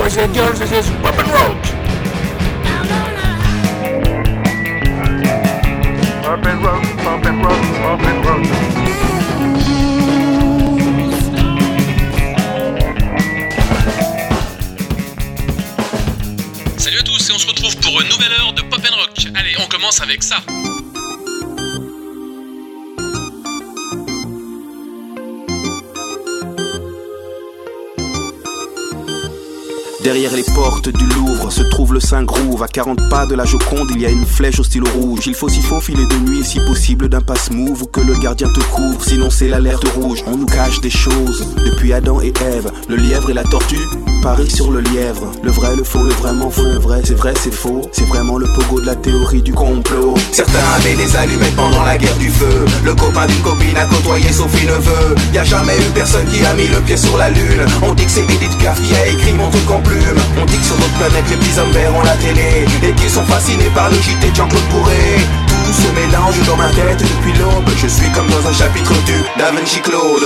boys and girls, this is Pop and Rock. Pop and Rock, Pop and Rock, Pop and Rock. Salut à tous et on se retrouve pour une nouvelle heure de Pop and Rock. Allez, on commence avec ça. Derrière les portes du Louvre se trouve le Saint-Groove. À 40 pas de la Joconde, il y a une flèche au stylo rouge. Il faut s'y faufiler de nuit et si possible d'un passe-move ou que le gardien te couvre, sinon c'est l'alerte rouge. On nous cache des choses, depuis Adam et Ève. Le lièvre et la tortue parient sur le lièvre. Le vrai, le faux, le vraiment faux, le vrai, c'est faux. C'est vraiment le pogo de la théorie du complot. Certains avaient des allumettes pendant la guerre du feu. Le copain d'une copine a côtoyé Sophie Neveu. Y a jamais eu personne qui a mis le pied sur la lune. On dit que c'est Edith Piaf qui a écrit mon truc en plume. On dit que sur notre planète les petits hommes verts ont la télé et qu'ils sont fascinés par le JT de Jean-Claude Bourré. Tout se mélange dans ma tête depuis l'aube. Je suis comme dans un chapitre du Da Vinci Claude.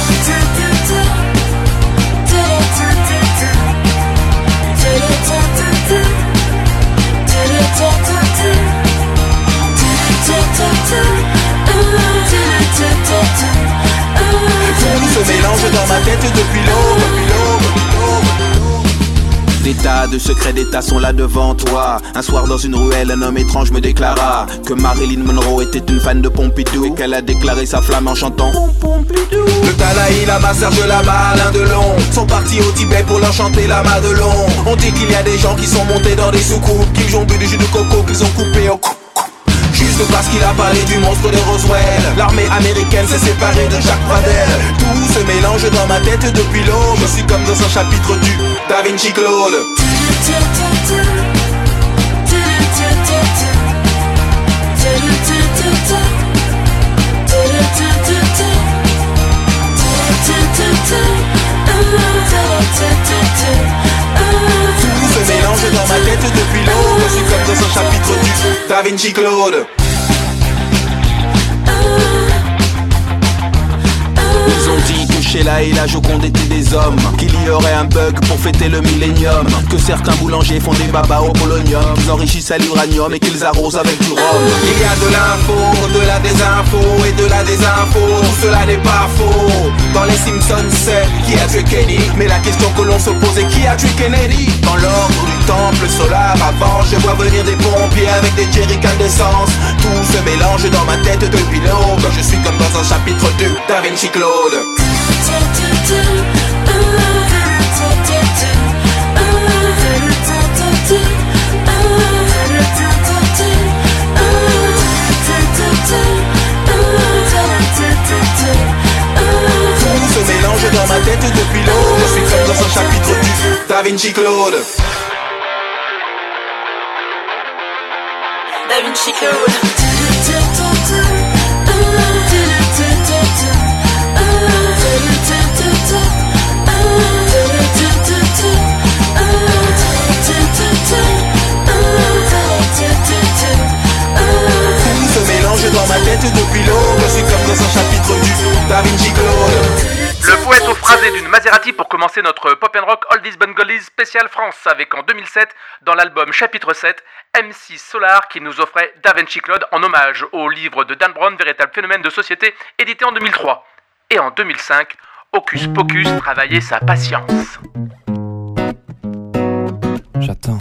Tout se mélange dans ma tête depuis l'aube. Des tas de secrets d'État sont là devant toi. Un soir dans une ruelle, un homme étrange me déclara que Marilyn Monroe était une fan de Pompidou et qu'elle a déclaré sa flamme en chantant Pompidou. Le Dalai Lama, Serge Lama, Alain Delon sont partis au Tibet pour leur chanter la Madelon. On dit qu'il y a des gens qui sont montés dans des soucoupes, qu'ils ont bu du jus de coco, qu'ils ont coupé au coupe. Juste parce qu'il a parlé du monstre de Roswell. L'armée américaine s'est séparée de Jacques Pradel. Tout se mélange dans ma tête depuis l'aube. Je suis comme dans un chapitre du Da Vinci Claude. Tout se mélange dans ma tête depuis l'aube. Je suis comme dans un chapitre du Da Vinci Claude. Ils ont dit que Sheila et la Joconde étaient des hommes, qu'il y aurait un bug pour fêter le millénium, que certains boulangers font des babas au polonium, qu'ils enrichissent à l'uranium et qu'ils arrosent avec du rhum. Il y a de l'info, de la désinfo et de la désinfo, tout cela n'est pas faux. Dans les Simpsons c'est qui a tué Kenny, mais la question que l'on se pose est qui a tué Kennedy. Dans l'ordre du temple solaire avant, je vois venir des pompiers avec des jerrycans d'essence. Tout se mélange dans ma tête depuis l'aube. Je suis comme dans un chapitre du Da Vinci Claude. Tout se mélange dans ma tête depuis l'aube. Je suis comme dans un chapitre du Da Vinci Claude. Da Vinci Claude. Dans ma tête depuis l'aube, je suis comme dans un chapitre du Da Vinci Claude. Le poète au phrasé d'une Maserati pour commencer notre Pop and Rock Oldies but Goldies spécial France avec en 2007 dans l'album Chapitre 7 MC Solar qui nous offrait Da Vinci Claude en hommage au livre de Dan Brown Véritable phénomène de société édité en 2003. Et en 2005, Hocus Pocus travaillait sa patience. J'attends.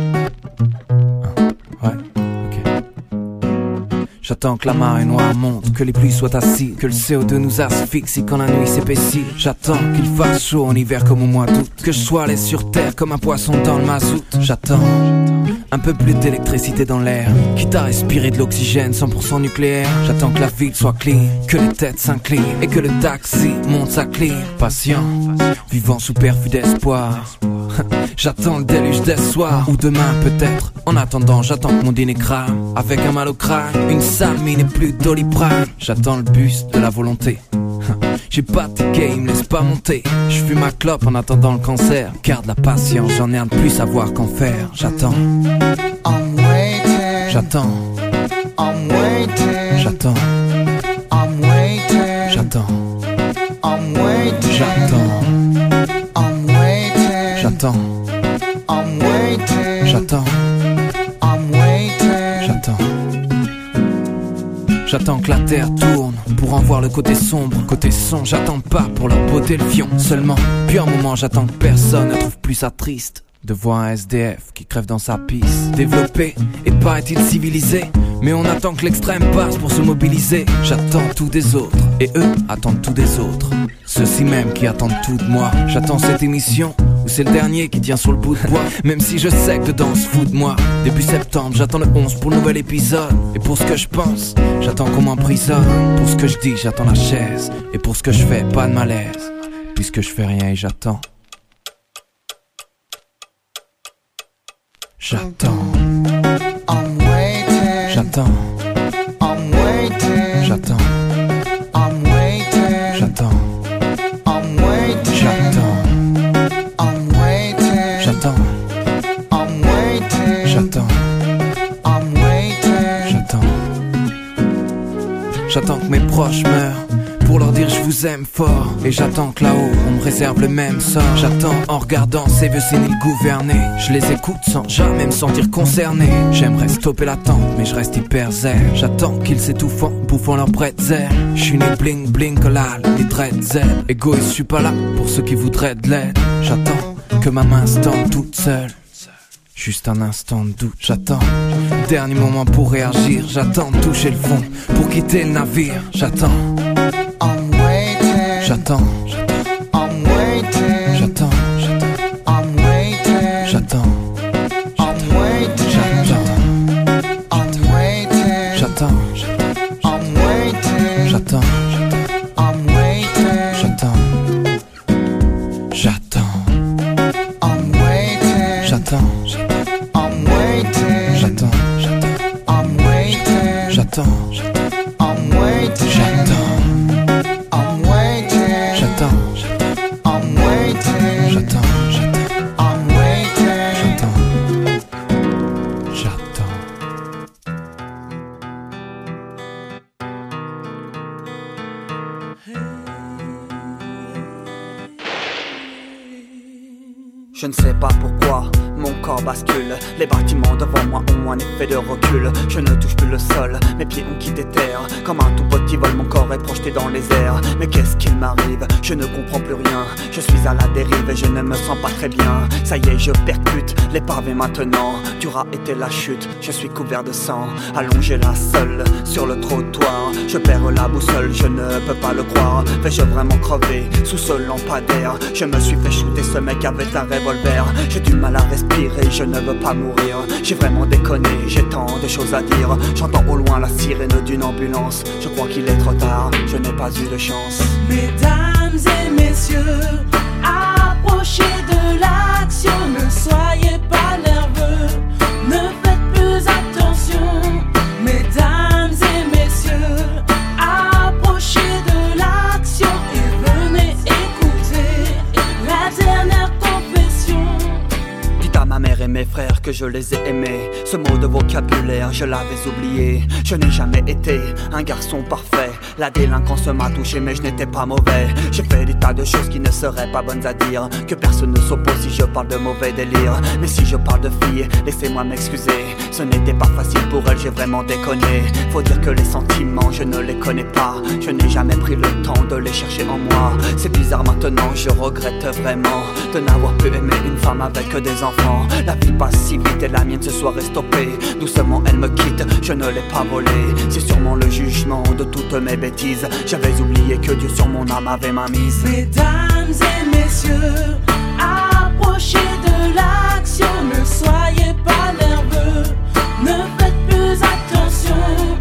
Ouais, ok. J'attends que la marée noire monte, que les pluies soient acides, que le CO2 nous asphyxie quand la nuit s'épaissit. J'attends qu'il fasse chaud en hiver comme au mois d'août, que je sois laisse sur terre comme un poisson dans le mazout. J'attends un peu plus d'électricité dans l'air, quitte à respirer de l'oxygène 100% nucléaire. J'attends que la ville soit clean, que les têtes s'inclinent et que le taxi monte sa clim. Patient, vivant sous perfus d'espoir. J'attends le déluge des soirs, ou demain peut-être. En attendant, j'attends que mon dîner crame, avec un mal au crâne, une sale mine et plus de Doliprane. J'attends le bus de la volonté. J'ai pas de ticket, il me laisse pas monter. Je fume ma clope en attendant le cancer. Garde la patience, j'en ai un de plus à voir qu'en faire. J'attends. I'm waiting. J'attends. I'm waiting. J'attends. I'm waiting. J'attends. I'm waiting. J'attends. I'm waiting. J'attends. J'attends que la terre tourne pour en voir le côté sombre. Côté son, j'attends pas pour leur botter le fion seulement. Puis un moment, j'attends que personne ne trouve plus ça triste de voir un SDF qui crève dans sa piste. Développé et paraît-il civilisé, mais on attend que l'extrême passe pour se mobiliser. J'attends tout des autres, et eux attendent tout des autres. Ceux-ci même qui attendent tout de moi. J'attends cette émission, où c'est le dernier qui tient sur le bout de bois. Même si je sais que dedans on se fout de moi. Début septembre, j'attends le 11 pour le nouvel épisode. Et pour ce que je pense, j'attends qu'on m'emprisonne. Pour ce que je dis, j'attends la chaise. Et pour ce que je fais, pas de malaise. Puisque je fais rien et j'attends. J'attends. I'm waiting. J'attends. I'm waiting. J'attends. I'm waiting. J'attends. I'm waiting. J'attends. I'm waiting. J'attends. I'm waiting. J'attends. I'm waiting. J'attends. J'attends que mes proches meurent pour leur dire je vous aime fort. Et j'attends que là-haut on me réserve le même sort. J'attends en regardant ces vieux séniles gouverner. Je les écoute sans jamais me sentir concerné. J'aimerais stopper l'attente mais je reste hyper zen. J'attends qu'ils s'étouffent en bouffant leur bretzel. J'suis né bling bling collal, les dreadzel. Égoïste, j'suis pas là pour ceux qui voudraient de l'aide. J'attends que ma main se tende toute seule. Juste un instant de doute, j'attends. Dernier moment pour réagir, j'attends de toucher le fond pour quitter le navire. J'attends. I'm waiting. J'attends. I'm waiting. J'attends. I'm waiting. J'attends. I'm waiting. J'attends. I'm waiting. J'attends. I'm waiting. J'attends. I'm waiting. J'attends. J'attends. I'm waiting. J'attends. I'm waiting. J'attends. I'm waiting. J'attends. I'm waiting. J'attends. I'm waiting. J'attends. I'm waiting. J'attends. I'm waiting. J'attends. Je ne sais pas pourquoi mon corps bascule. Les bâtiments devant moi ont un effet de recul. Je ne touche plus le sol, mes pieds ont quitté terre. Comme un tout petit vol, mon corps est projeté dans les airs. Mais qu'est-ce qu'il m'arrive? Je ne comprends plus rien. Je suis à la dérive et je ne me sens pas très bien. Ça y est, je percute les pavés maintenant. Dura était la chute, je suis couvert de sang. Allongé là seul, sur le trottoir. Je perds la boussole, je ne peux pas le croire. Vais-je vraiment crever sous ce lampadaire? Je me suis fait shooter, ce mec avait un revolver. J'ai du mal à respirer, je ne veux pas mourir. J'ai vraiment déconné, j'ai tant de choses à dire. J'entends au loin la sirène d'une ambulance. Je crois qu'il est trop tard, je n'ai pas eu de chance. Mesdames et messieurs, approchez de l'action. Ne soyez pas nerveux, ne faites plus attention. Mesdames et messieurs, approchez de l'action et venez écouter la dernière confession. Dites à ma mère et mes frères que je les ai aimés. Ce mot de vocabulaire, je l'avais oublié. Je n'ai jamais été un garçon parfait. La délinquance m'a touché mais je n'étais pas mauvais. J'ai fait des tas de choses qui ne seraient pas bonnes à dire. Que personne ne s'oppose si je parle de mauvais délire. Mais si je parle de filles, laissez-moi m'excuser. Ce n'était pas facile pour elles, j'ai vraiment déconné. Faut dire que les sentiments, je ne les connais pas. Je n'ai jamais pris le temps de les chercher en moi. C'est bizarre maintenant, je regrette vraiment de n'avoir pu aimer une femme avec des enfants. La vie passe si vite et la mienne ce soir est stoppée. Doucement elle me quitte, je ne l'ai pas volée. C'est sûrement le jugement de toutes mes bêtises. J'avais oublié que Dieu sur mon âme avait ma mise. Mesdames et messieurs, approchez de l'action. Ne soyez pas nerveux, ne faites plus attention.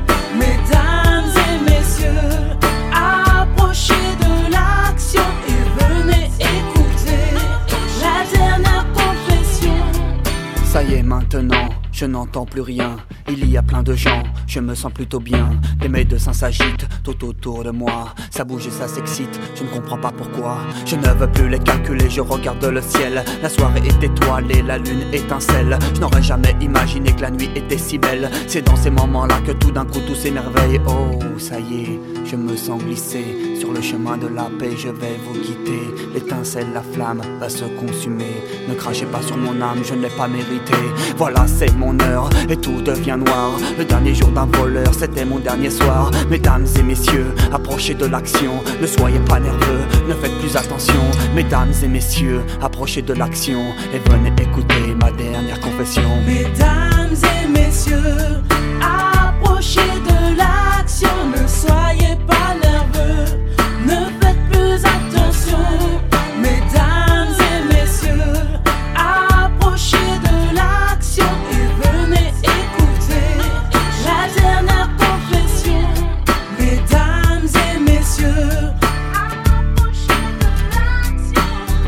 Mesdames et messieurs, approchez de l'action et venez écouter la dernière confession. Ça y est maintenant, je n'entends plus rien. Il y a plein de gens, je me sens plutôt bien. Des médecins s'agitent tout autour de moi. Ça bouge et ça s'excite, je ne comprends pas pourquoi. Je ne veux plus les calculer, je regarde le ciel. La soirée est étoilée, la lune étincelle. Je n'aurais jamais imaginé que la nuit était si belle. C'est dans ces moments-là que tout d'un coup tout s'émerveille. Oh, ça y est, je me sens glisser sur sur le chemin de la paix, je vais vous quitter. L'étincelle, la flamme va se consumer. Ne crachez pas sur mon âme, je ne l'ai pas mérité. Voilà, c'est mon heure et tout devient noir. Le dernier jour d'un voleur, c'était mon dernier soir. Mesdames et messieurs, approchez de l'action. Ne soyez pas nerveux, ne faites plus attention. Mesdames et messieurs, approchez de l'action et venez écouter ma dernière confession. Mesdames et messieurs, approchez de l'action. Ne soyez pas nerveux, ne faites plus attention. Mesdames et messieurs, approchez de l'action et venez écouter la dernière confession. Mesdames et messieurs, approchez de l'action.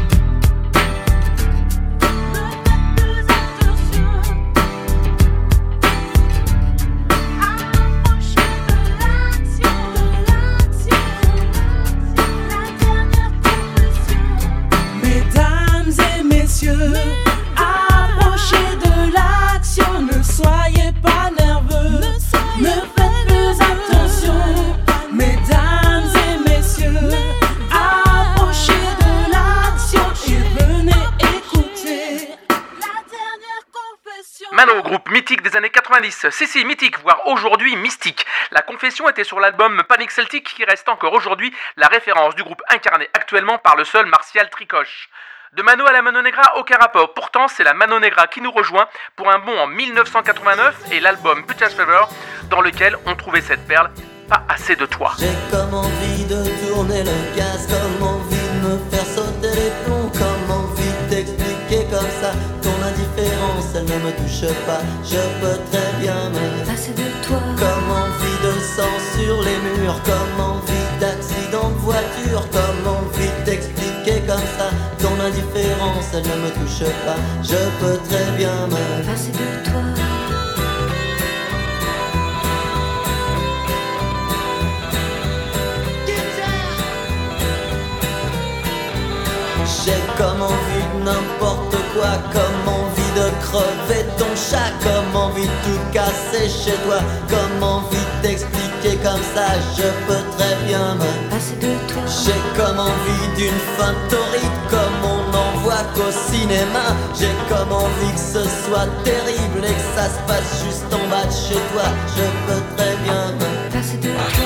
Ne faites plus attention. Mesdames et messieurs, approchez de l'action. Ne soyez pas nerveux, ne faites plus attention. Mesdames et messieurs, approchez de l'action et venez écouter la dernière confession. Mano, groupe mythique des années 90. Si, mythique, voire aujourd'hui mystique. La confession était sur l'album Panic Celtic qui reste encore aujourd'hui la référence du groupe incarné actuellement par le seul Martial Tricoche. De Mano à la Mano Negra, aucun rapport. Pourtant, c'est la Mano Negra qui nous rejoint pour un bond en 1989 et l'album Butcher's Fever dans lequel on trouvait cette perle, Pas assez de toi. J'ai comme envie de tourner le gaz, comme envie de me faire sauter les plombs, comme envie d'expliquer comme ça ton indifférence, elle ne me touche pas. Je peux très bien me passer de toi. Comme envie de sang sur les murs, comme envie d'accident de voiture, comme envie d'expliquer comme ça ton indifférence, elle ne me touche pas. Je peux très bien me passer de toi. J'ai comme envie de n'importe quoi, comme envie de crever ton chat, comme envie de tout casser chez toi, comme envie de t'expliquer comme ça, je peux très bien me passer de toi. J'ai comme envie d'une fin torride, comme on n'en voit qu'au cinéma. J'ai comme envie que ce soit terrible et que ça se passe juste en bas de chez toi. Je peux très bien me passer de toi.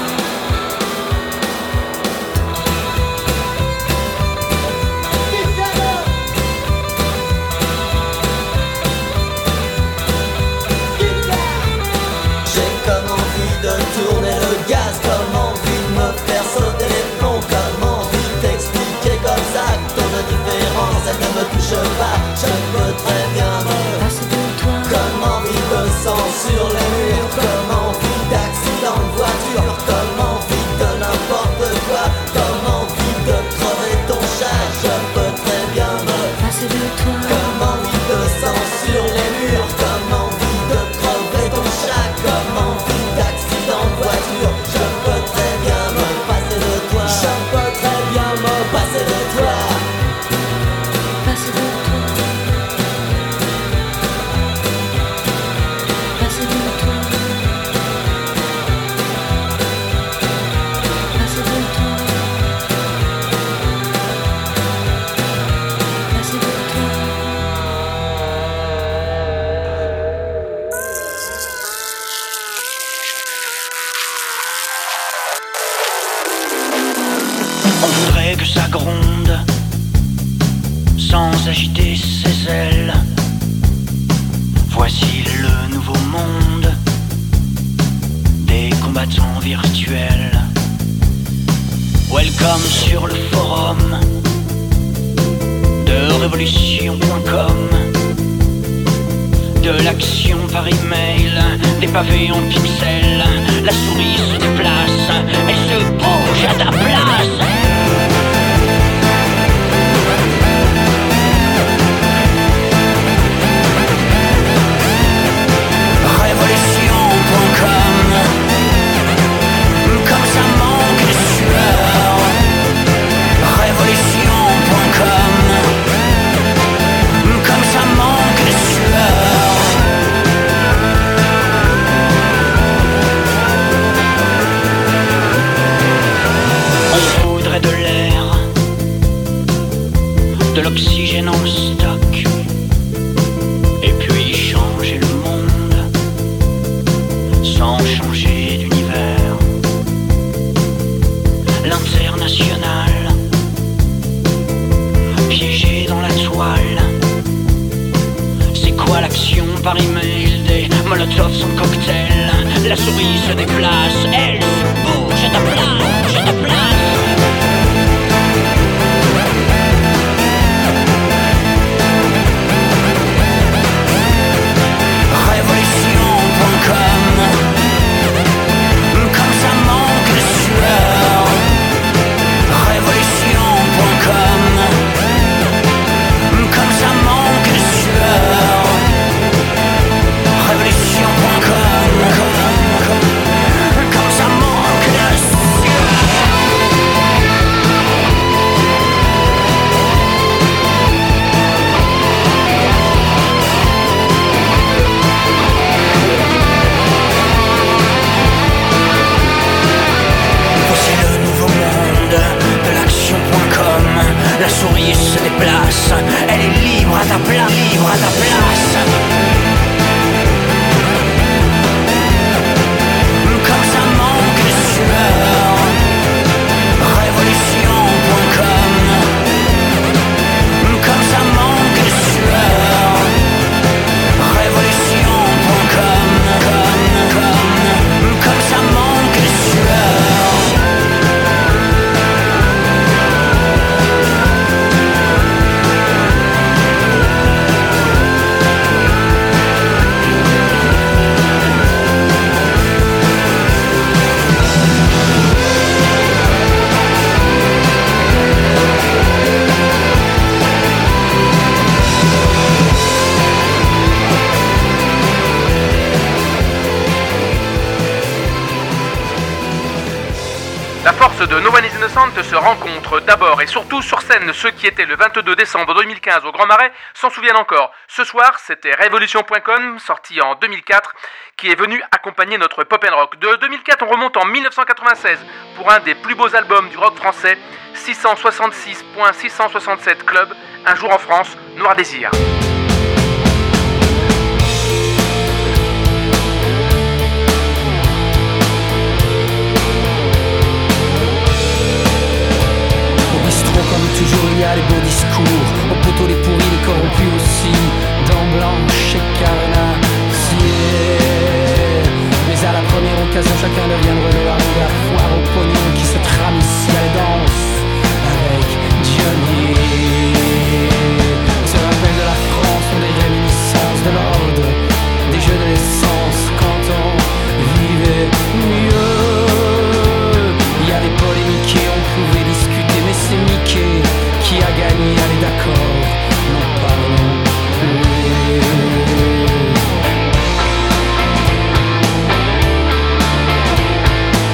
Tourner le gaz, comme envie de me faire sauter les plombs, comme envie de t'expliquer comme ça que ton indifférence elle ne me touche pas. Je peux très bien me passer de toi. Comme envie de sang sur les murs, comme envie d'accident de voiture, comme envie de n'importe quoi, comme envie de crever ton chat. Je peux très bien me passer de toi. Comme envie de sang sur les murs, comme envie de crever ton chat, comme envie d'accident de voiture. Je peux très bien me passer de toi. Je peux très bien me passer de toi. Passer de toi. Passer de toi. Passer de toi. Passer de toi. On voudrait que ça gronde sans agiter ses ailes. Voici le nouveau monde des combattants virtuels. Welcome sur le forum de révolution.com, de l'action par email, des pavés en pixels. La souris se déplace, elle se bouge à ta place. Révolution.com, comme ça manque de sueur. Révolution.com, comme ça manque de sueur. On de l'oxygène en stock, et puis changer le monde sans changer d'univers. L'international, piégé dans la toile. C'est quoi l'action par email des Molotov sans cocktail? La souris se déplace, elle se bouge à ta place, à ta place. Comme ça manque de sueur. Révolution.com. Comme ça manque de sueur. Révolution.com. Comme ça manque de sueur. Voici le nouveau monde de l'action.com. La souris se déplace, elle est libre à ta place, libre à ta place. Comme ça manque de sueur. Révolution.com. Comme ça manque de sueur. Révolution.com. Comme ça manque de sueur. La force de No One is Innocent se rencontre d'abord et surtout sur scène. Ceux qui étaient le 22 décembre 2015 au Grand Marais s'en souviennent encore. Ce soir, c'était Révolution.com, sorti en 2004, qui est venu accompagner notre pop and rock. De 2004, on remonte en 1996 pour un des plus beaux albums du rock français, 666.667 Club, Un jour en France, Noir Désir. Comme toujours il y a les beaux discours, au poteau les pourris, les corrompus aussi, dents blanches et carnassiers. Mais à la première occasion chacun devient relais, arrivé à foire au pognon qui se trame ici à la danse avec Johnny. Se rappelle de la France, ont des réminiscences de l'ordre, des jeux de l'essence quand on vivait mieux. Il y a des polémiques et on pouvait discuter, mais c'est Mickey qui a gagné, allez d'accord, n'en parlons plus.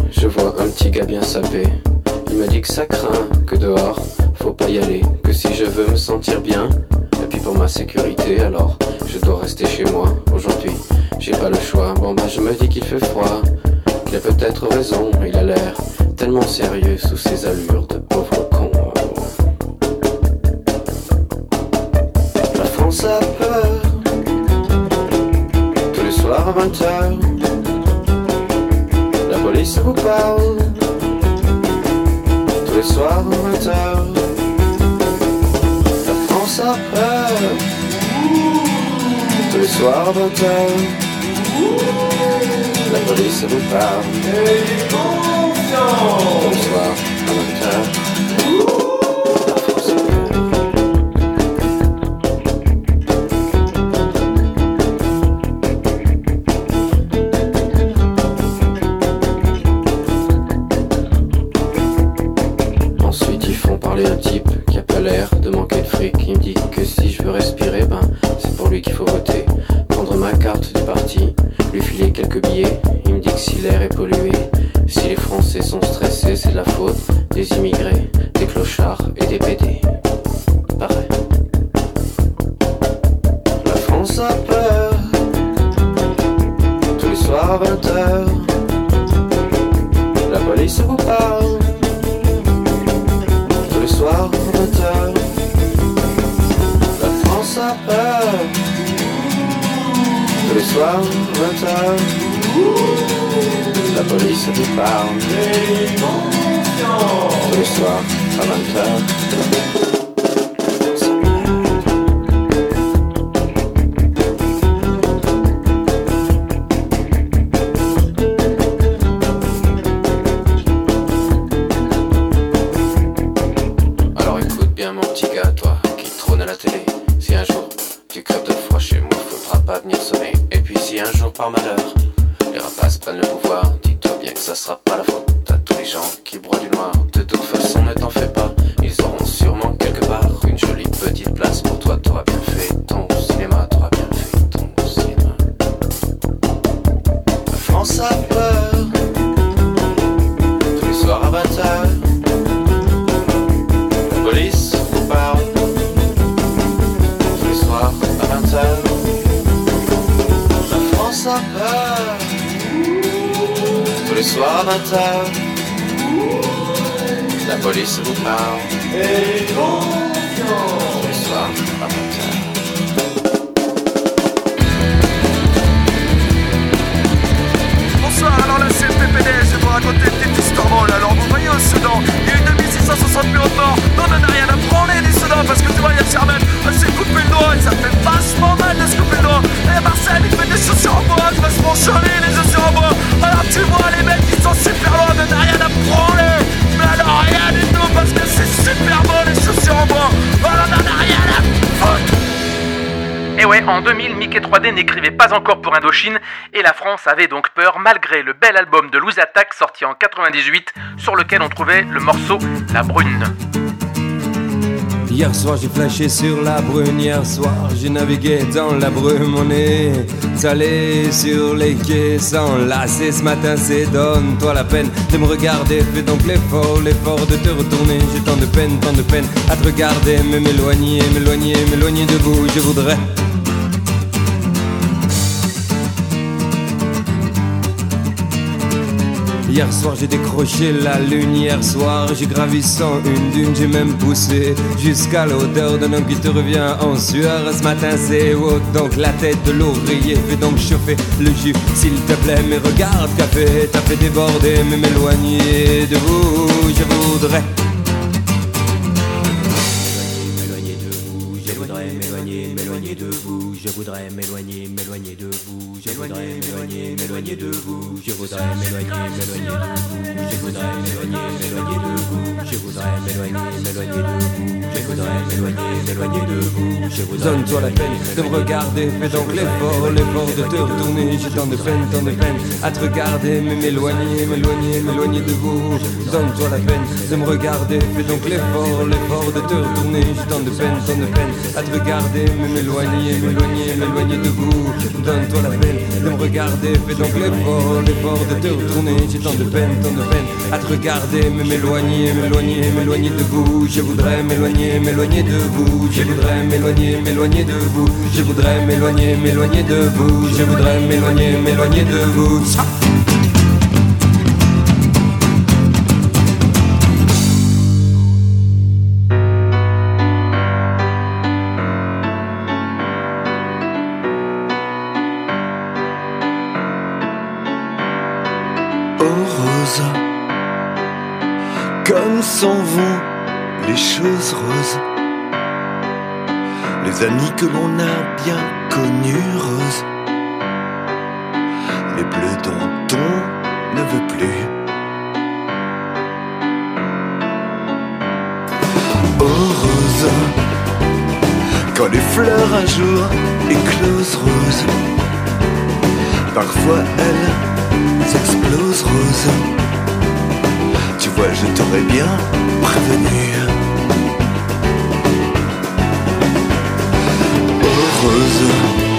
je vois un petit gars bien sapé. Il m'a dit que ça craint, que dehors, faut pas y aller, que si je veux me sentir bien, et puis pour ma sécurité, alors je dois rester chez moi. Aujourd'hui, j'ai pas le choix. Bon bah je me dis qu'il fait froid, qu'il a peut-être raison. Il a l'air tellement sérieux sous ses allures de pauvre con. La France a peur. Tous les soirs à 20h, la police vous parle. Tous les soirs à 20h, la France a peur. Tous les soirs à 20h, la police vous parle. Tous les soirs à 20h, la France a peur. Ensuite ils font parler un type qui a pas l'air de manquer de fric. Il me dit que si je veux respirer, ben c'est pour lui qu'il faut voter. Prendre ma carte du parti, lui filer quelques billets. Il me dit que si l'air est pollué, si les Français sont stressés, c'est de la faute des immigrés, des clochards et des PD. Pareil. La France a peur. Tous les soirs à 20h, la police vous parle. Tous les soirs à 20h, la France a peur. Tous les soirs à 20h, la police vous parle. Tous les soirs à 20h. Alors écoute bien mon petit gars, toi qui trône à la télé. Si un jour tu crèves de froid chez moi, faudra pas venir sonner. Et puis si un jour par malheur les rapaces prennent le pouvoir, dis-toi bien que ça sera pas la faute à tous les gens qui broient du noir. De toute façon ne t'en fais pas, ils auront sûrement quelque part une jolie petite place pour toi. T'auras bien fait ton cinéma, t'auras bien fait ton cinéma. La France a peur. Tous les soirs à 20h, la police vous parle. Tous les soirs à 20h, la France a peur. Tous les soirs à 20h, la police vous parle. Tous les soirs à 20h. Bonsoir, alors là c'est le PPDS, je vais vous raconter une petite histoire drôle. Alors vous voyez au Soudan, il y a eu 2660 000 morts. Non, on n'a rien à prendre du Soudan parce que tu vois, il y a Charmel, elle s'est coupé le doigt et ça fait vachement mal de se couper le doigt. Et Marcel, il fait des chaussures en bois, qui va se mancholer les chaussures en bois. Alors tu vois les mecs qui sont super loin, mais n'a rien à prendre. Mais alors rien du tout parce que c'est super beau les chaussures en bois. Alors on n'a rien à foutre. Et ouais, en 2000, Mickey 3D n'écrivait pas encore pour Indochine et la France avait donc peur malgré le bel album de Louis Attaque sorti en 98 sur lequel on trouvait le morceau La Brune. Hier soir j'ai flashé sur la brune, hier soir j'ai navigué dans la brume. On est allé sur les quais sans lasser, ce matin c'est donne-toi la peine de me regarder. Fais donc l'effort de te retourner. J'ai tant de peine à te regarder. Mais m'éloigner de vous, je voudrais. Hier soir j'ai décroché la lune, hier soir j'ai gravi sans une dune. J'ai même poussé jusqu'à l'odeur d'un homme qui te revient en sueur. Ce matin c'est haut, donc la tête de l'ouvrier. Fais donc chauffer le jus s'il te plaît. Mais regarde t'as fait déborder. Mais m'éloigner de vous, je voudrais. M'éloigner de vous, je voudrais m'éloigner de vous. Je voudrais m'éloigner de vous. Je voudrais m'éloigner de vous. Je voudrais m'éloigner de vous. Je voudrais m'éloigner de vous. Je voudrais m'éloigner de vous. Je voudrais m'éloigner de vous. Donne-toi la peine de me regarder. Fais donc l'effort de te retourner. J'ai tant de peine à te regarder. Mais m'éloigner de vous. Donne-toi la peine de me regarder. Fais donc l'effort de te retourner. J'ai tant de peine à te regarder. Mais m'éloigner m'éloigner de vous. Donne-toi la peine de me regarder, fais donc l'effort de te retourner. J'ai tant de peine à te regarder, mais m'éloigner de vous. Je voudrais m'éloigner de vous. Je voudrais m'éloigner de vous. Je voudrais m'éloigner de vous. Je voudrais m'éloigner de vous. Comme s'en vont les choses roses, les amis que l'on a bien connus roses, les bleus dont on ne veut plus. Oh rose, quand les fleurs un jour éclosent roses, parfois elles explosent roses. Tu vois, je t'aurais bien prévenu. Oh rose,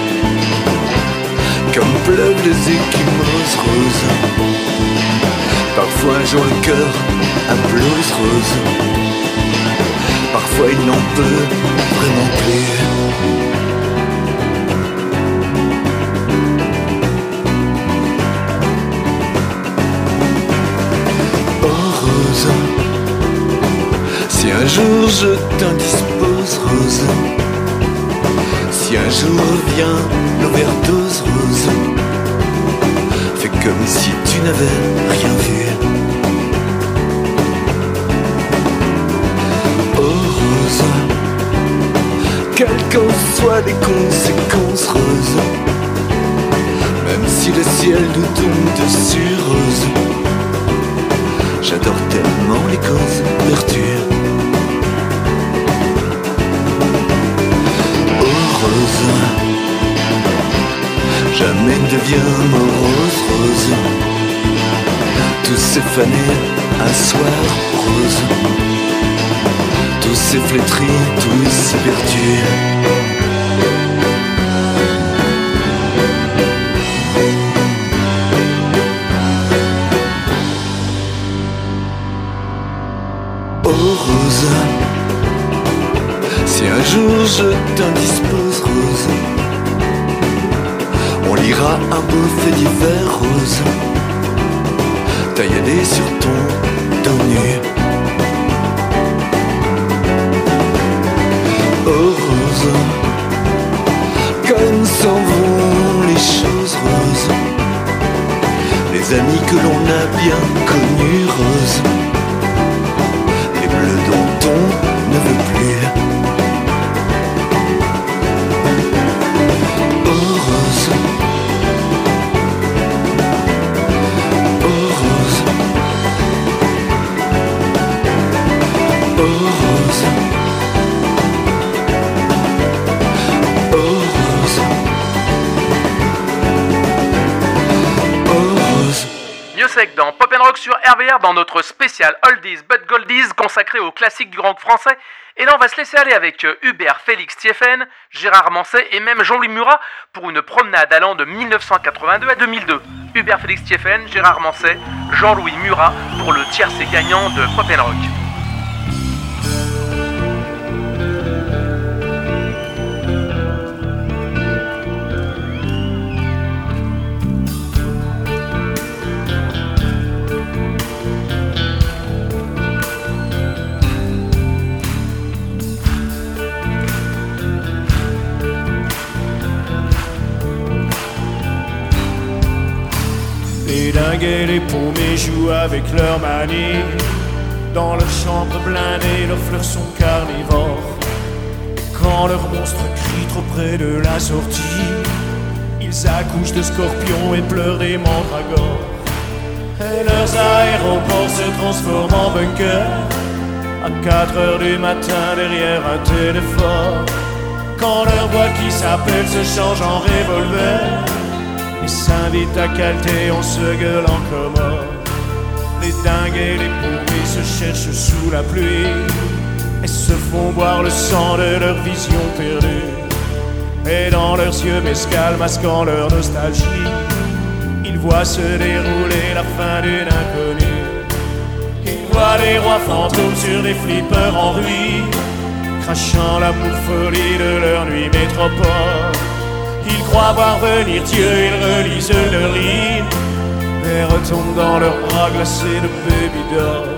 comme pleuvent les échymoses roses, parfois un jour le cœur implose rose, parfois il n'en peut vraiment plus. Si un jour je t'indispose rose, si un jour vient l'overdose rose, fais comme si tu n'avais rien vu. Oh rose, quelles qu'en soient les conséquences rose, même si le ciel nous tombe dessus rose, j'adore tellement les causes perdues. Oh rose, jamais ne devient morose rose, tout s'est fané un soir rose, tout s'est flétri, tout s'est perdu. Rose, si un jour je t'indispose rose, on lira un beau fait divers rose, tailladé sur ton dos nu. Oh rose, comme s'en vont les choses roses, les amis que l'on a bien connus rose, dont on ne veut plus. Oh rose, oh rose, oh rose, oh rose, oh rose. Miossec dans Pop & Rock sur RVR dans notre spécial Oldies but Goldies consacré aux classiques du rock français. Et là on va se laisser aller avec Hubert Félix Thieffen, Gérard Manset et même Jean-Louis Murat pour une promenade allant de 1982 à 2002. Hubert Félix Thieffen, Gérard Manset, Jean-Louis Murat pour le tiercé gagnant de Pop & Rock. Les dingues et les paumés jouent avec leur manie. Dans leur chambre blindée, leurs fleurs sont carnivores. Quand leurs monstres crient trop près de la sortie, ils accouchent de scorpions et pleurent des mandragores. Et leurs aéroports se transforment en bunkers à 4h du matin derrière un téléphone. Quand leur boîte qui s'appelle se change en revolver, ils s'invitent à calter en se gueulant comme mort. Les dingues et les paumés se cherchent sous la pluie et se font boire le sang de leur vision perdue. Et dans leurs yeux mescal masquant leur nostalgie, ils voient se dérouler la fin d'une inconnue. Ils voient des rois fantômes sur des flippers en ruine, crachant l'amour folie de leur nuit métropole. Ils croient voir venir Dieu, ils relisent leur ligne et retombent dans leurs bras glacés de baby doll.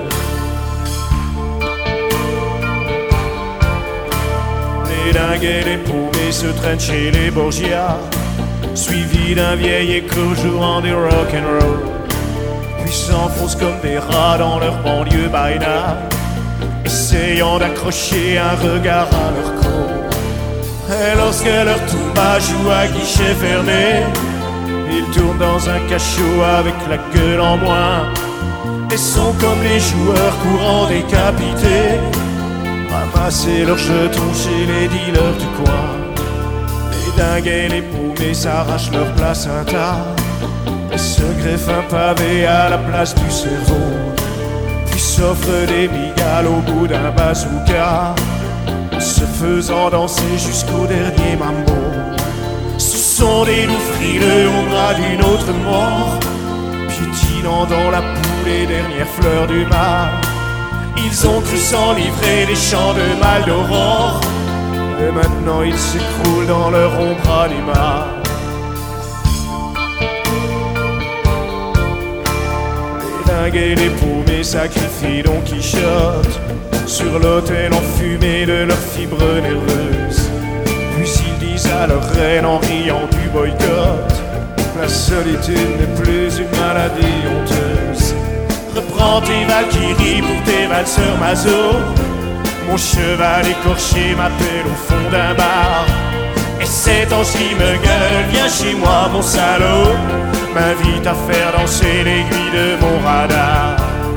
Les dingues et les paumés se traînent chez les Borgia, suivis d'un vieil écho jouant du rock'n'roll. Puis s'enfoncent comme des rats dans leur banlieue baïna, essayant d'accrocher un regard à leur côte. Et lorsque leur toumba joue à guichet fermé, ils tournent dans un cachot avec la gueule en moins et sont comme les joueurs courants décapités, ramasser leurs jetons chez les dealers du coin. Les dingues et les paumés s'arrachent leur place un tas et se greffent un pavé à la place du cerveau, puis s'offrent des migales au bout d'un bazooka, se faisant danser jusqu'au dernier mambo. Ce sont des loups frileux au bras d'une autre mort, piétinant dans la boue les dernières fleurs du mal. Ils ont cru s'enivrer des champs de mal d'aurore, et maintenant ils s'écroulent dans leur ombre animale. Les dingues et les paumés sacrifient Don Quichotte sur l'autel enfumé de leurs fibres nerveuses. Puis ils disent à leur reine en riant du boycott: la solitude n'est plus une maladie honteuse. Reprends tes valkyries pour tes valseurs maso. Mon cheval écorché m'appelle au fond d'un bar, et cet ange qui me gueule: viens chez moi mon salaud, m'invite à faire danser l'aiguille de mon radar.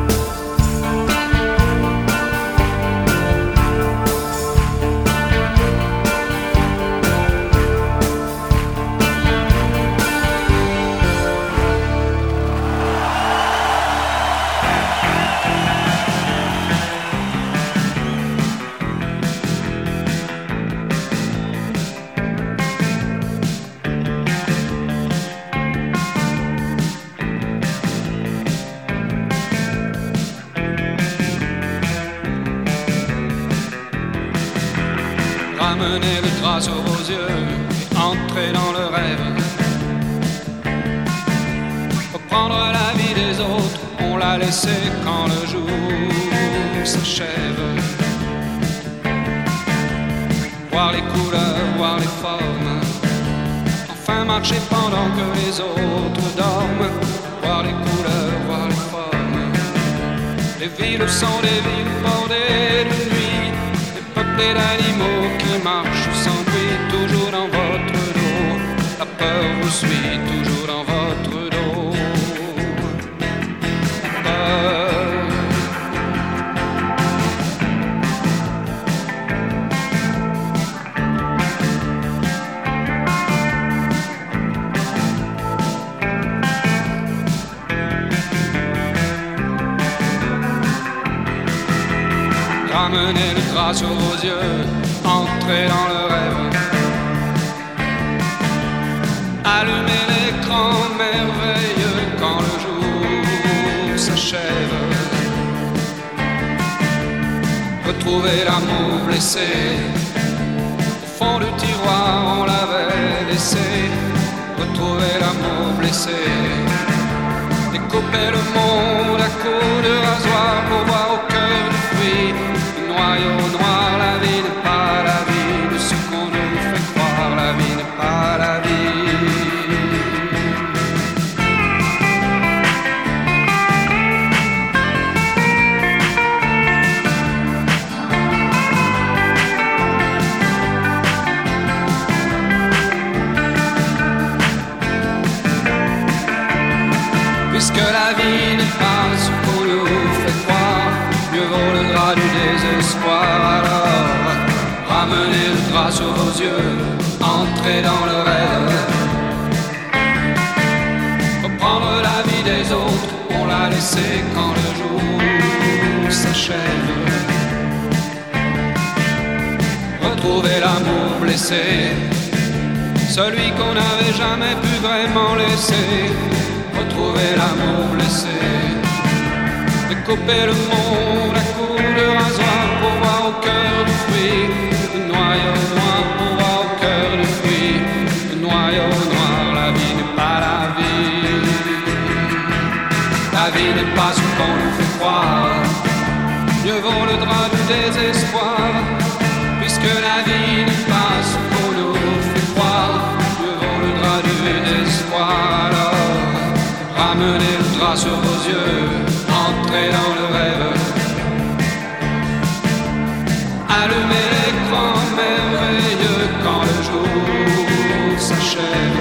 Ramener le drap sur vos yeux et entrer dans le rêve. Reprendre la vie des autres, on l'a laissé quand le jour s'achève. Voir les couleurs, voir les formes, enfin marcher pendant que les autres dorment. Voir les couleurs, voir les formes. Les villes sont des villes bordées de nuit, peuplé d'animaux qui marchent sans bruit, toujours dans votre dos. La peur vous suit, toujours dans votre dos. La peur. Ramenez le drap sur vos yeux, entrez dans le rêve. Allumez l'écran merveilleux quand le jour s'achève. Retrouvez l'amour blessé, au fond du tiroir on l'avait laissé. Retrouvez l'amour blessé, découpez le monde à coups de rasoir pour voir au cœur du fruit. Noyau noir, la vie n'est pas la vie de ce qu'on nous fait croire, la vie n'est pas la vie. Puisque la vie n'est pas ce qu'on nous fait croire, mieux vaut le drap du désespoir. Alors, ramenez le drap sur vos yeux, entrez dans le rêve. Reprendre la vie des autres, on l'a laissé quand le jour s'achève. Retrouver l'amour blessé, celui qu'on n'avait jamais pu vraiment laisser, retrouver l'amour blessé, découper le monde à coups de rasoir pour voir au cœur du fruit, le noyau noir pour voir au cœur du fruit, le noyau noir. La vie n'est pas la vie, la vie n'est pas ce qu'on nous fait croire. Mieux vaut le drap du désespoir, puisque la vie n'est pas ce qu'on nous fait croire. Mieux vaut le drap du désespoir. Alors, ramenez le drap sur vos yeux, entrez dans le rêve, allumez l'écran merveilleux quand le jour s'achève.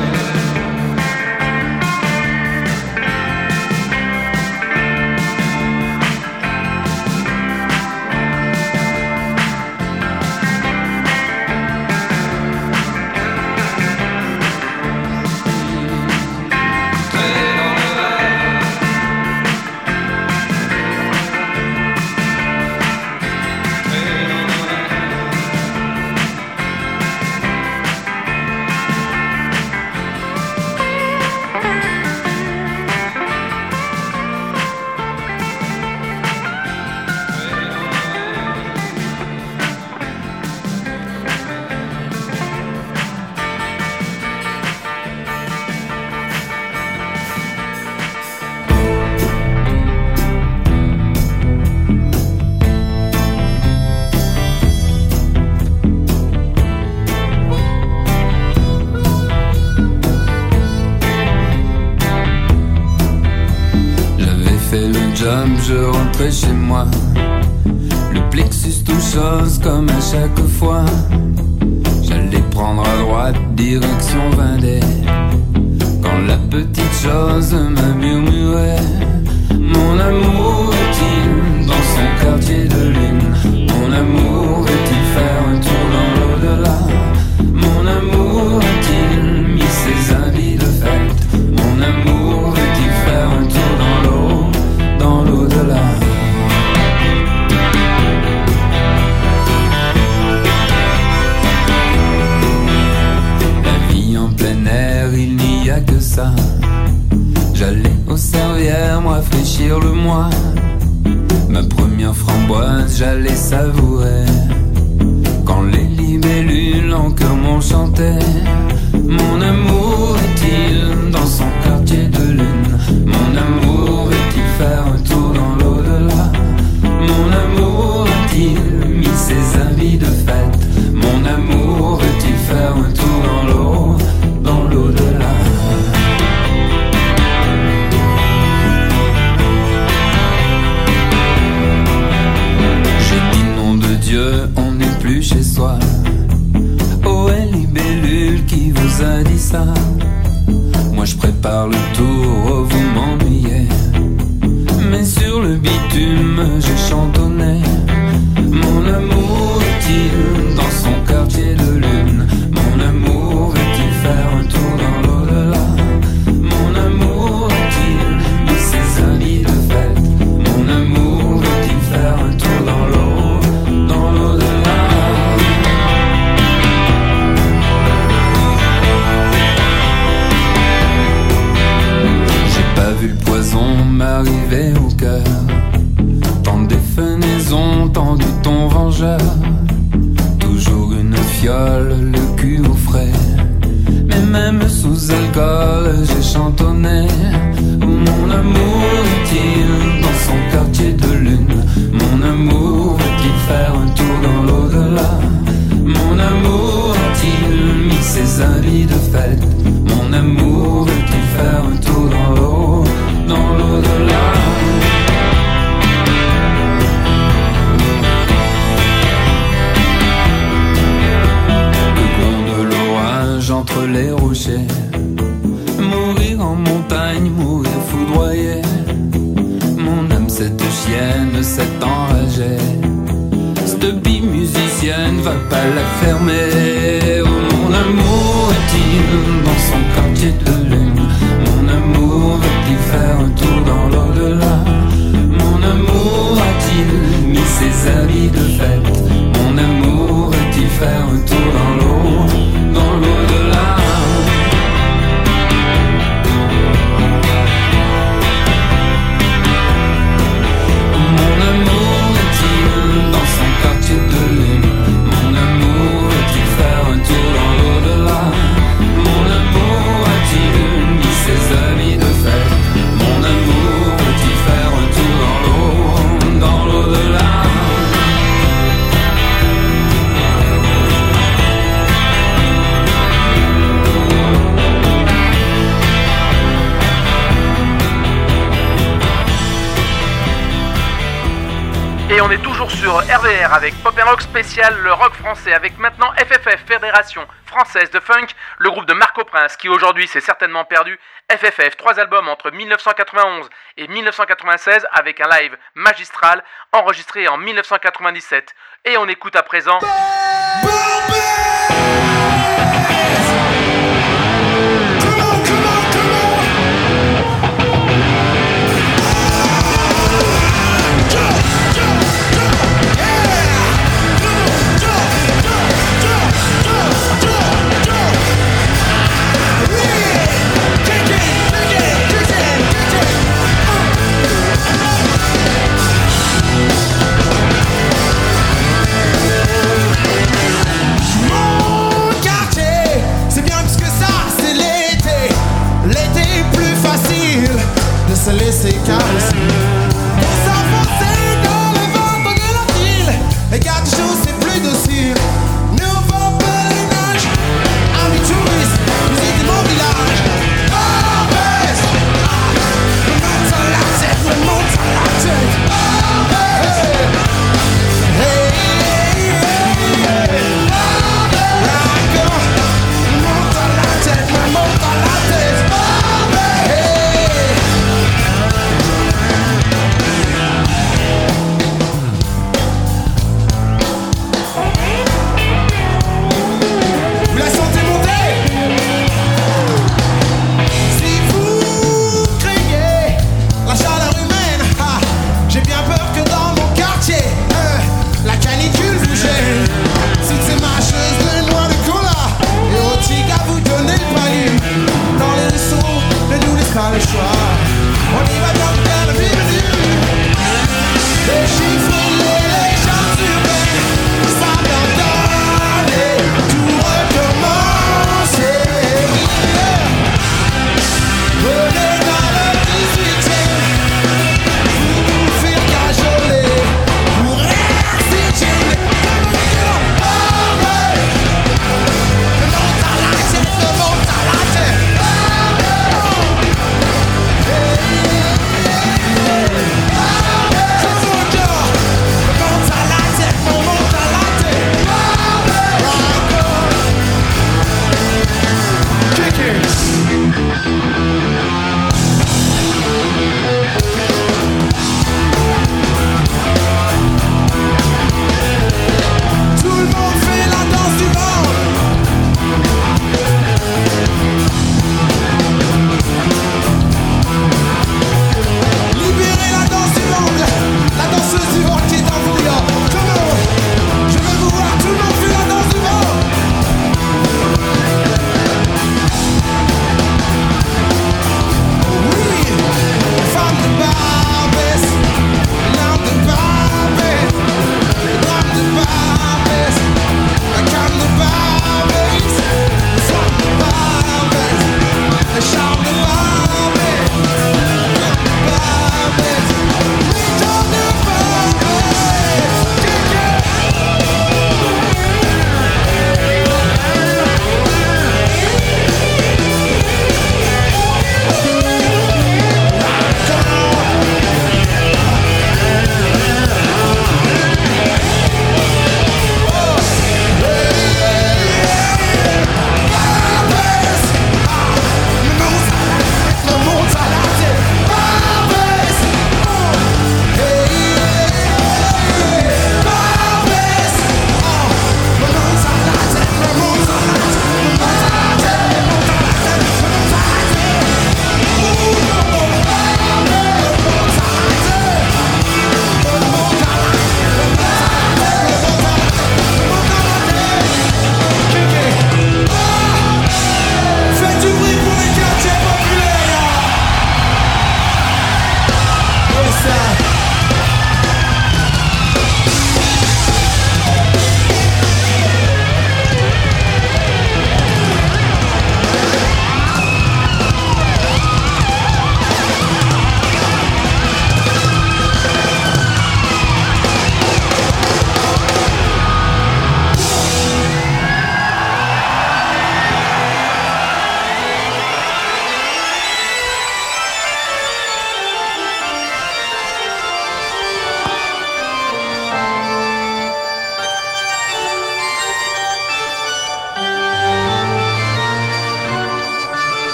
Je rentrais chez moi, le plexus tout chose comme à chaque fois. J'allais prendre à droite, direction Vendée, quand la petite chose m'a murmuré: mon amour est-il dans son quartier de lune? Mon amour est-il faire un tour dans l'au-delà? Mon amour a-t-il mis ses habits de fête? Mon amour est-il faire un tour dans l'eau, dans l'au-delà? La vie en plein air, il n'y a que ça. J'allais aux Servières, moi fraîchir le mois. Ma première framboise, j'allais savourer quand les libellules en chœur m'ont chanté: mon amour est-il dans son quartier de lune? Mon amour est-il faire un tour dans l'au-delà? Mon amour a-t-il mis ses habits de fête? Mon amour est-il faire un tour dans l'eau, dans l'au-delà? J'ai dit nom de Dieu, on n'est plus chez soi. Oh, elle libellule qui vous a dit ça? Moi je prépare le tour, oh, vous m'ennuyez. Mais sur le bitume j'ai chantonné: mon amour est-il dans son quartier de lune? Mon amour est-il faire un tour dans l'au-delà? Mon amour est-il mis ses habits de fête? Mon amour est-il faire un tour dans l'eau, dans l'au-delà? Vu le poison m'arriver au cœur, tant de défenaisons, tant de ton vengeur. Toujours une fiole, le cul au frais, mais même sous alcool j'ai chantonné: mon amour est-il dans son quartier de lune? Mon amour veut-il faire un tour dans l'au-delà? Mon amour a-t-il mis ses habits de fête? Mon amour veut-il faire un tour dans l'eau, dans l'au-delà? Le gronde de l'orage entre les rochers, mourir en montagne, mourir foudroyé. Mon âme, cette chienne, s'est enragée. Cette bille musicienne, va pas la fermer. Oh, mon amour est-il dans son quartier de lune? Mon amour veut-il faire un tour dans l'au-delà? Mon amour a-t-il mis ses habits de fête? Mon amour veut-il faire un tour dans l'eau, dans l'au-delà? Et on est toujours sur RVR avec Pop & Rock spécial, le rock français, avec maintenant FFF, Fédération Française de Funk, le groupe de Marco Prince, qui aujourd'hui s'est certainement perdu. FFF, 3 albums entre 1991 et 1996, avec un live magistral, enregistré en 1997. Et on écoute à présent... Se laisser caresser pour s'enfoncer dans le ventre de la ville. Et garde chaud, c'est plus docile. Nouveau pèlerinage, amis touristes, visitez mon village. Barbès, me monte à la tête, me monte à la tête. Barbès, hey, hey, hey, hey. D'accord, me monte à la tête, me monte à la tête. Barbès, hey. Pas le choix, on y va donc vers le bienvenu. Les chiffres, les légendes urbaines, ça t'entend et tout recommence. Venez dans le 18e, vous faire cajoler, pour réciter. Monte à la tête, monte à la tête.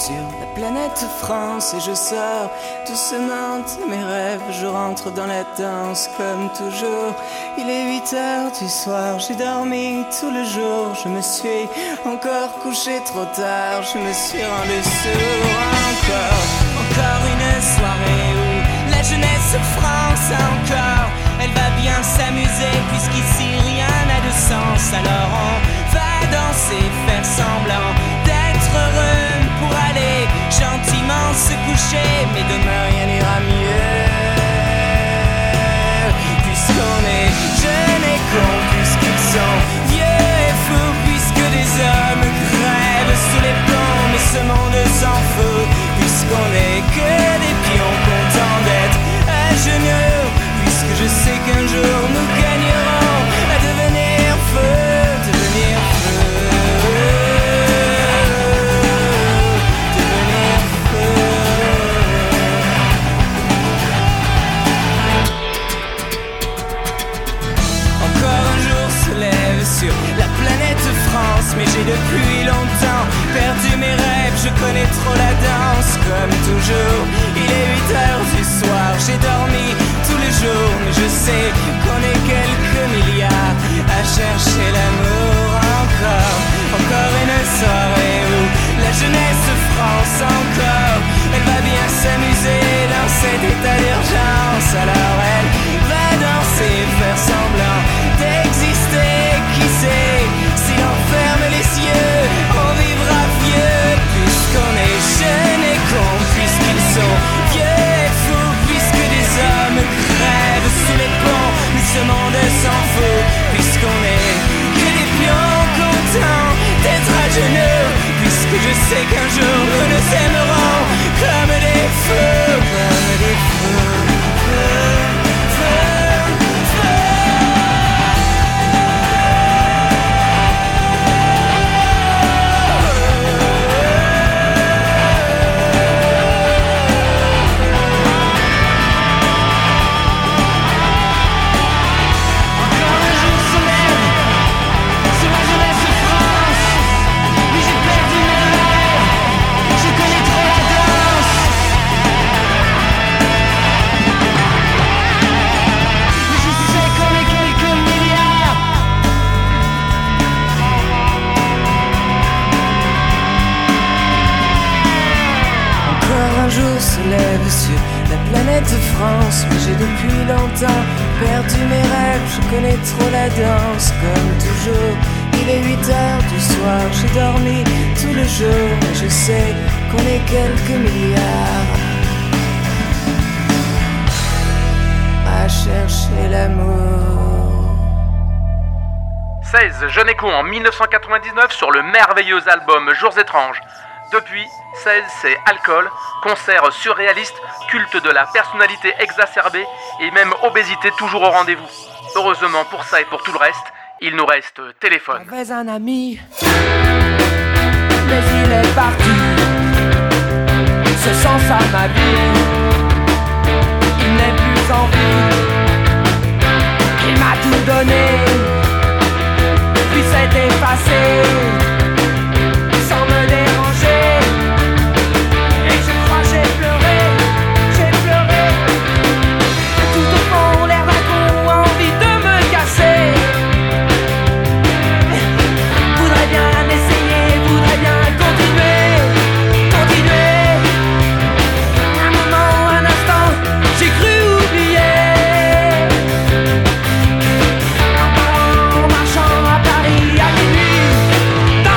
sur la planète France et je sors doucement de mes rêves. Je rentre dans la danse comme toujours. Il est 8h du soir, j'ai dormi tout le jour. Je me suis encore couché trop tard, je me suis rendu sourd. Encore une soirée où la jeunesse France encore. Elle va bien s'amuser puisqu'ici rien n'a de sens. Alors on va danser, faire semblant d'être heureux pour aller gentiment se coucher. Mais demain rien n'ira mieux puisqu'on est jeunes et cons, puisqu'ils sont vieux et fous, puisque des hommes crèvent sous les plombs. Mais ce monde s'en fout puisqu'on est que des pions contents d'être à genoux. Puisque je sais qu'un jour nous gagnerons à devenir feu, devenir feu, devenir feu. Encore un jour se lève sur la planète France, mais j'ai depuis longtemps perdu mes rêves. Je connais trop la danse comme toujours. Il est 8h du soir, j'ai dormi tous les jours, mais je sais qu'on est quelques milliards à chercher l'amour. Encore une soirée où la jeunesse France encore. Elle va bien s'amuser dans cet état d'urgence. Alors elle va danser, faire semblant d'exister. Qui sait, si l'on ferme les yeux, on vivra vieux. Puisqu'on est jeunes et cons, puisqu'ils sont vieux et fous, puisque des hommes crèvent sous les ponts. Mais ce monde s'en fout, puisqu'on est que des pions contents d'être à genoux. Puisque je sais qu'un jour nous nous aimerons comme des feux, comme des feux, feux, feux, feux. Se lève sur la planète France, mais j'ai depuis longtemps perdu mes rêves. Je connais trop la danse comme toujours. Il est 8h du soir, j'ai dormi tout le jour, mais je sais qu'on est quelques milliards à chercher l'amour. 16 Jeunes et cons en 1999 sur le merveilleux album Jours étranges. Depuis, 16 c'est alcool, concert surréaliste, culte de la personnalité exacerbée et même obésité toujours au rendez-vous. Heureusement pour ça et pour tout le reste, il nous reste téléphone. J'avais un ami, mais il est parti. Ce sens à ma vie, il n'est plus en vie. Il m'a tout donné, puis s'est effacé. Sans me déranger, et je crois j'ai pleuré, tout au fond l'air d'un con, envie de me casser. Voudrais bien essayer, voudrais bien continuer. Un moment, un instant, j'ai cru oublier. En marchant à Paris à minuit,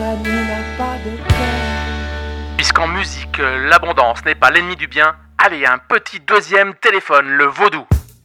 l'année n'a pas de cœur. Puisqu'en musique, l'abondance n'est pas l'ennemi du bien, allez, un petit deuxième téléphone, le vaudou.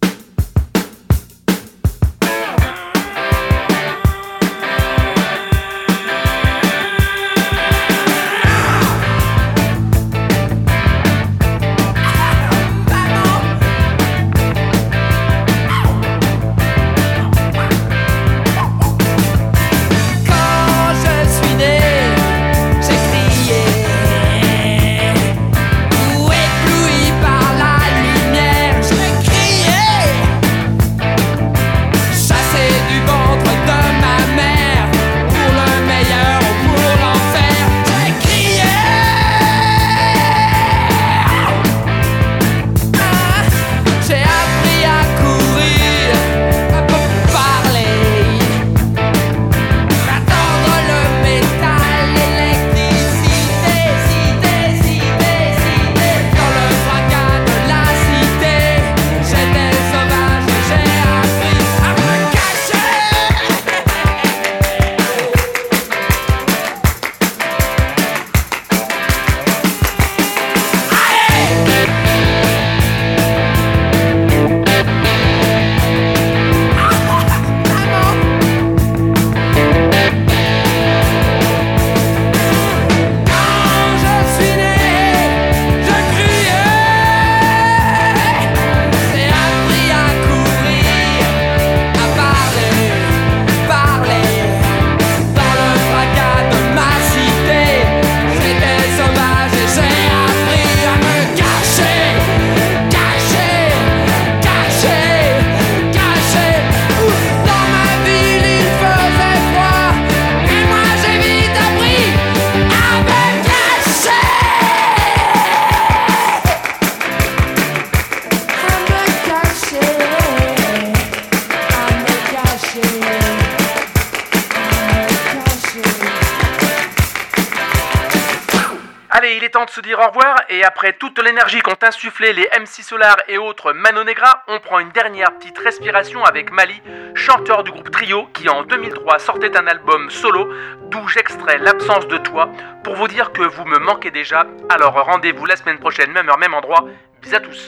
Allez, il est temps de se dire au revoir, et après toute l'énergie qu'ont insufflé les MC Solar et autres Mano Negra, on prend une dernière petite respiration avec Mali, chanteur du groupe Trio, qui en 2003 sortait un album solo, d'où j'extrais l'absence de toi, pour vous dire que vous me manquez déjà. Alors rendez-vous la semaine prochaine, même heure, même endroit. Bisous à tous.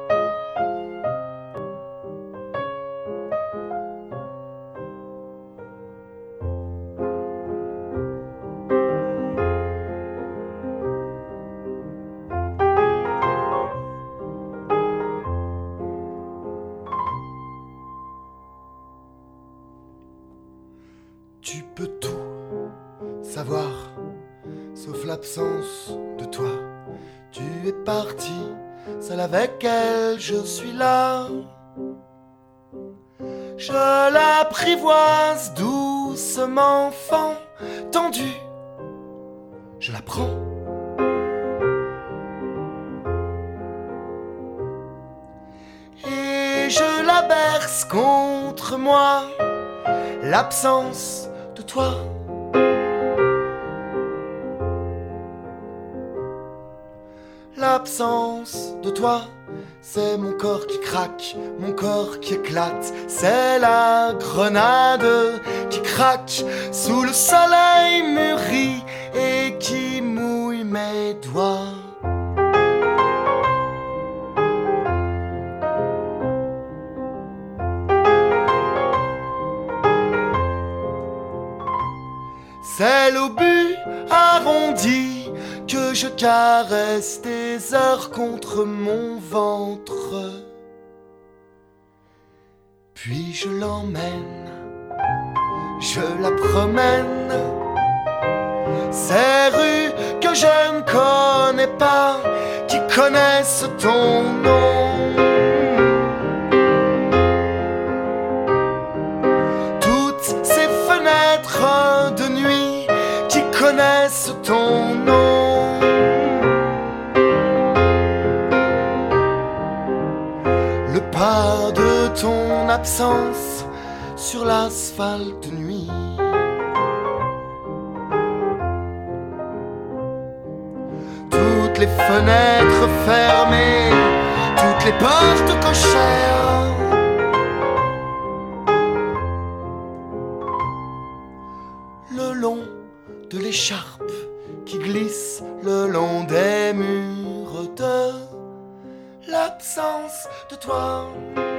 Tu peux tout savoir, sauf l'absence de toi. Tu es parti, seul avec elle, je suis là. Je l'apprivoise doucement, enfant tendu. Je la prends. Et je la berce contre moi. L'absence de toi. L'absence de toi, c'est mon corps qui craque, mon corps qui éclate. C'est la grenade qui craque sous le soleil mûri et qui mouille mes doigts. C'est l'obus arrondi que je caresse des heures contre mon ventre. Puis je l'emmène, je la promène. Ces rues que je ne connais pas, qui connaissent ton nom. Toutes ces fenêtres de nuit qui connaissent ton nom. Le pas de ton absence sur l'asphalte de nuit. Toutes les fenêtres fermées, toutes les portes cochères. Le long de l'écharpe qui glisse le long des murs, de l'absence de toi.